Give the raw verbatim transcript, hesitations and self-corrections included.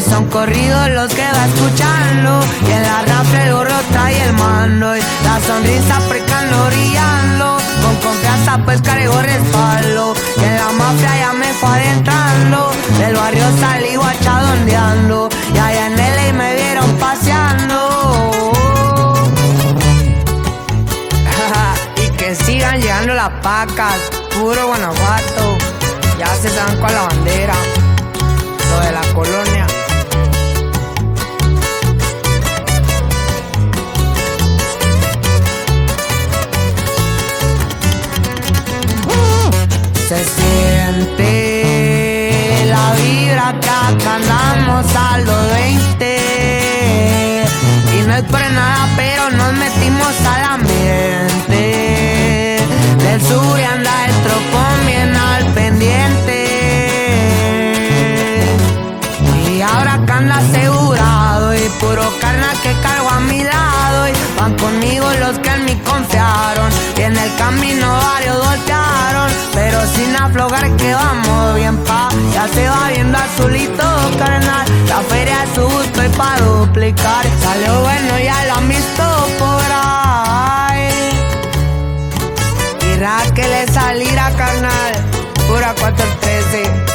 son corridos los que va escuchando, y en la rafla el gorro trae el mando, y la sonrisa precando brillando, con confianza pues cargo respaldo, y en la mafia ya me fue adentrando, del barrio salí guachadondeando, y allá en L A me vieron paseando. Y que sigan llegando las pacas, puro Guanajuato, ya se saben con la bandera, lo de la colonia. Se siente la vibra que acá andamos al dos veinte, y no es por nada pero nos metimos al ambiente del sur y anda el tropón bien al pendiente, y ahora que anda asegurado y puro carnal que cargo a mi lado, y van conmigo los que en mí confiaron, y en el camino varios voltearon, pero sin aflojar que vamos bien pa, ya se va viendo azulito carnal, la feria es su gusto y pa' duplicar, salió bueno ya lo han visto por ahí, y ra que le salirá carnal, pura cuatro trece.